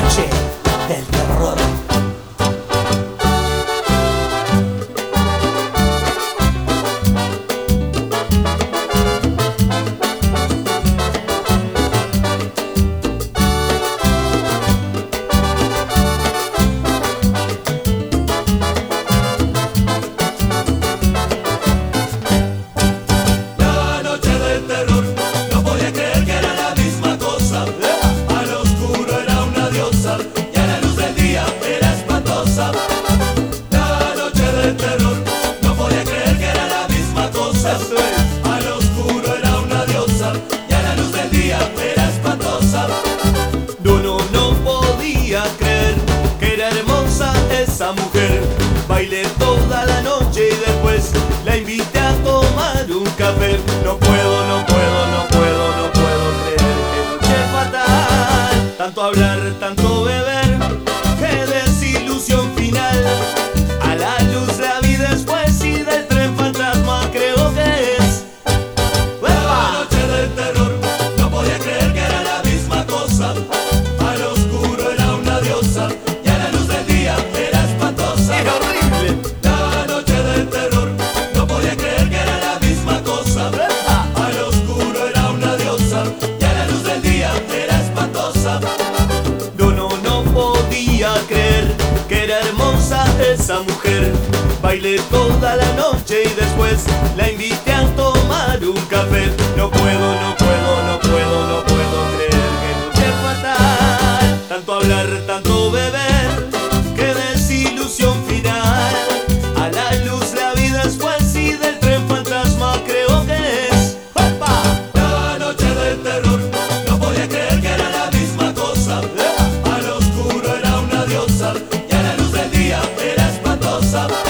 noche del terror. Mujer, bailé toda la noche y después la invité a tomar un café. No puedo, no puedo, no puedo, no puedo creer que noche fatal. Tanto hablar, tanto beber, qué desilusión final. A la luz la vi después y del tren fantasma creo que es. La noche del terror, no podía creer que era la misma cosa. Al oscuro era una diosa y a la luz del día era espantosa. ¡Es horrible! La noche del terror, no podía creer que era la misma cosa. Al oscuro era una diosa y a la luz del día era espantosa. No podía creer que era hermosa esa mujer. Bailé toda la noche y después la invité a tomar un café. No puedo, no puedo, no puedo, no puedo creer que noche fatal. Tanto hablar, tanto beber, qué desilusión final. A la luz la vi después y del tren fantasma creo que es. ¡Opa! La noche del terror, no podía creer que era la misma cosa. Al oscuro era una diosa y a la luz del día era espantosa.